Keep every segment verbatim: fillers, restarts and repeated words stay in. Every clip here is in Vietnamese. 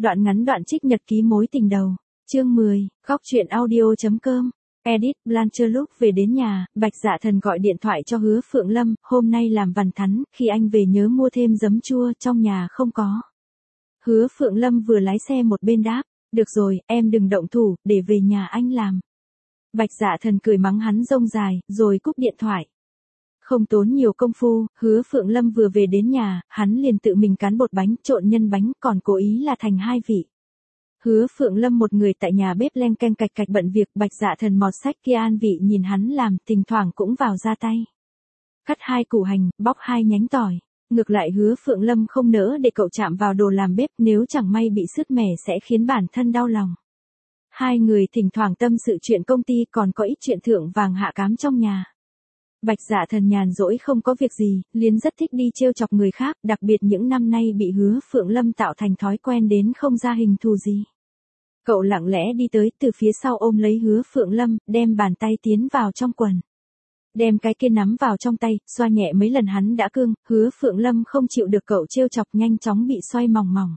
Đoạn ngắn đoạn trích nhật ký mối tình đầu. Chương mười, góc truyện audio.com. Edit, Blanche lúc về đến nhà, Bạch Dạ Thần gọi điện thoại cho Hứa Phượng Lâm, hôm nay làm vằn thắn, khi anh về nhớ mua thêm giấm chua, trong nhà không có. Hứa Phượng Lâm vừa lái xe một bên đáp, được rồi, em đừng động thủ, để về nhà anh làm. Bạch Dạ Thần cười mắng hắn rông dài, rồi cúp điện thoại. Không tốn nhiều công phu, Hứa Phượng Lâm vừa về đến nhà, hắn liền tự mình cán bột bánh, trộn nhân bánh, còn cố ý là thành hai vị. Hứa Phượng Lâm một người tại nhà bếp leng keng cạch cạch bận việc, Bạch Dạ Thần mọt sách kia an vị nhìn hắn làm, thỉnh thoảng cũng vào ra tay. Cắt hai củ hành, bóc hai nhánh tỏi. Ngược lại Hứa Phượng Lâm không nỡ để cậu chạm vào đồ làm bếp, nếu chẳng may bị sứt mẻ sẽ khiến bản thân đau lòng. Hai người thỉnh thoảng tâm sự chuyện công ty, còn có ít chuyện thượng vàng hạ cám trong nhà. Bạch Dạ Thần nhàn rỗi không có việc gì, liền rất thích đi trêu chọc người khác, đặc biệt những năm nay bị Hứa Phượng Lâm tạo thành thói quen đến không ra hình thù gì. Cậu lặng lẽ đi tới, từ phía sau ôm lấy Hứa Phượng Lâm, đem bàn tay tiến vào trong quần. Đem cái kia nắm vào trong tay, xoa nhẹ mấy lần hắn đã cương, Hứa Phượng Lâm không chịu được cậu trêu chọc, nhanh chóng bị xoay mỏng mỏng.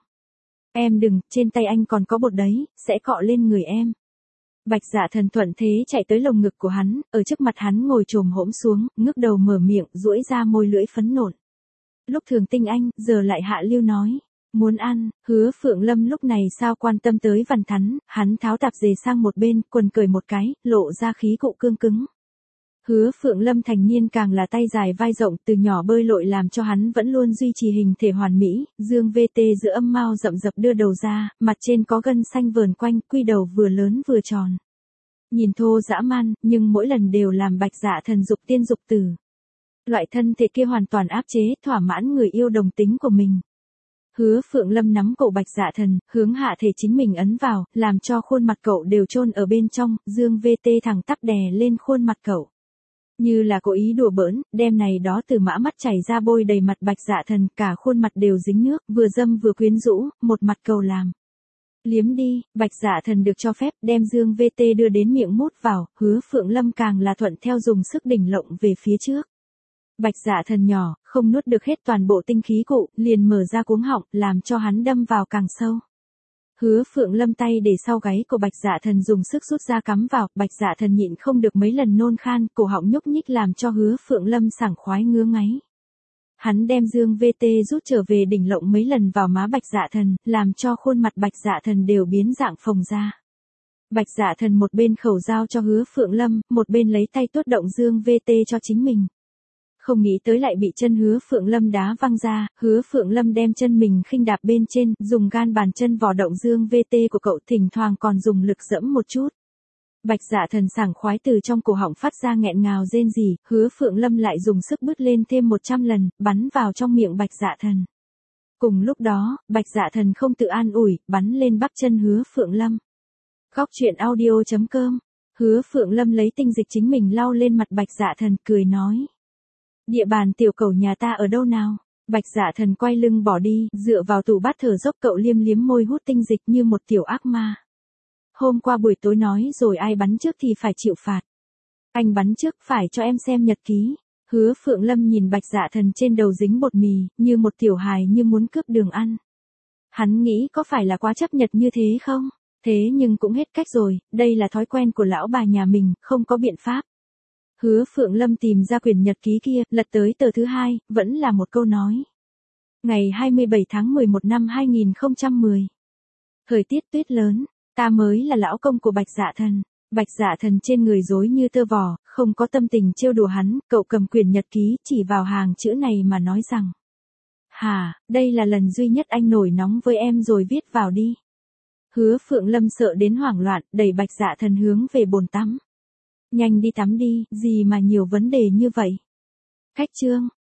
Em đừng, trên tay anh còn có bột đấy, sẽ cọ lên người em. Bạch Dạ Thần thuận thế chạy tới lồng ngực của hắn, ở trước mặt hắn ngồi chồm hổm xuống, ngước đầu mở miệng, duỗi ra môi lưỡi phấn nộn. Lúc thường tinh anh, giờ lại hạ lưu nói. Muốn ăn, Hứa Phượng Lâm lúc này sao quan tâm tới vằn thắn, hắn tháo tạp dề sang một bên, quần cởi một cái, lộ ra khí cụ cương cứng. Hứa Phượng Lâm thành niên càng là tay dài vai rộng, từ nhỏ bơi lội làm cho hắn vẫn luôn duy trì hình thể hoàn mỹ, dương vê tê giữa âm mao rậm rập đưa đầu ra, mặt trên có gân xanh vờn quanh, quy đầu vừa lớn vừa tròn. Nhìn thô dã man, nhưng mỗi lần đều làm Bạch Dạ Thần dục tiên dục tử. Loại thân thể kia hoàn toàn áp chế, thỏa mãn người yêu đồng tính của mình. Hứa Phượng Lâm nắm cổ Bạch Dạ Thần, hướng hạ thể chính mình ấn vào, làm cho khuôn mặt cậu đều chôn ở bên trong, dương vê tê thẳng tắp đè lên khuôn mặt cậu. Như là cố ý đùa bỡn, đem này đó từ mã mắt chảy ra bôi đầy mặt Bạch Dạ Thần, cả khuôn mặt đều dính nước, vừa dâm vừa quyến rũ, một mặt cầu làm. Liếm đi, Bạch Dạ Thần được cho phép, đem dương vê tê đưa đến miệng mút vào, Hứa Phượng Lâm càng là thuận theo dùng sức đỉnh lộng về phía trước. Bạch Dạ Thần nhỏ, không nuốt được hết toàn bộ tinh khí cụ, liền mở ra cuống họng, làm cho hắn đâm vào càng sâu. Hứa Phượng Lâm tay để sau gáy của Bạch Dạ Thần dùng sức rút ra cắm vào, Bạch Dạ Thần nhịn không được mấy lần nôn khan, cổ họng nhúc nhích làm cho Hứa Phượng Lâm sảng khoái ngứa ngáy. Hắn đem dương vê tê rút trở về đỉnh lộng mấy lần vào má Bạch Dạ Thần, làm cho khuôn mặt Bạch Dạ Thần đều biến dạng phồng ra. Bạch Dạ Thần một bên khẩu giao cho Hứa Phượng Lâm, một bên lấy tay tuốt động dương vê tê cho chính mình. Không nghĩ tới lại bị chân Hứa Phượng Lâm đá văng ra, Hứa Phượng Lâm đem chân mình khinh đạp bên trên, dùng gan bàn chân vò động dương vê tê của cậu, thỉnh thoảng còn dùng lực dẫm một chút. Bạch Dạ Thần sảng khoái từ trong cổ họng phát ra nghẹn ngào rên rỉ, Hứa Phượng Lâm lại dùng sức bứt lên thêm một trăm lần, bắn vào trong miệng Bạch Dạ Thần. Cùng lúc đó, Bạch Dạ Thần không tự an ủi, bắn lên bắp chân Hứa Phượng Lâm. Góc truyện audio.com. Hứa Phượng Lâm lấy tinh dịch chính mình lau lên mặt Bạch Dạ Thần, cười nói. Địa bàn tiểu cẩu nhà ta ở đâu nào? Bạch Dạ Thần quay lưng bỏ đi, dựa vào tủ bát thở dốc, cậu liêm liếm môi hút tinh dịch như một tiểu ác ma. Hôm qua buổi tối nói rồi ai bắn trước thì phải chịu phạt. Anh bắn trước, phải cho em xem nhật ký. Hứa Phượng Lâm nhìn Bạch Dạ Thần trên đầu dính bột mì, như một tiểu hài như muốn cướp đường ăn. Hắn nghĩ có phải là quá chấp nhật như thế không? Thế nhưng cũng hết cách rồi, đây là thói quen của lão bà nhà mình, không có biện pháp. Hứa Phượng Lâm tìm ra quyển nhật ký kia, lật tới tờ thứ hai, vẫn là một câu nói. Ngày hai mươi bảy tháng mười một năm hai nghìn không trăm mười. Thời tiết tuyết lớn, ta mới là lão công của Bạch Dạ Thần. Bạch Dạ Thần trên người rối như tơ vò, không có tâm tình trêu đùa hắn, cậu cầm quyển nhật ký chỉ vào hàng chữ này mà nói rằng. Hà, đây là lần duy nhất anh nổi nóng với em rồi, viết vào đi. Hứa Phượng Lâm sợ đến hoảng loạn, đẩy Bạch Dạ Thần hướng về bồn tắm. Nhanh đi tắm đi, gì mà nhiều vấn đề như vậy. Cách chương.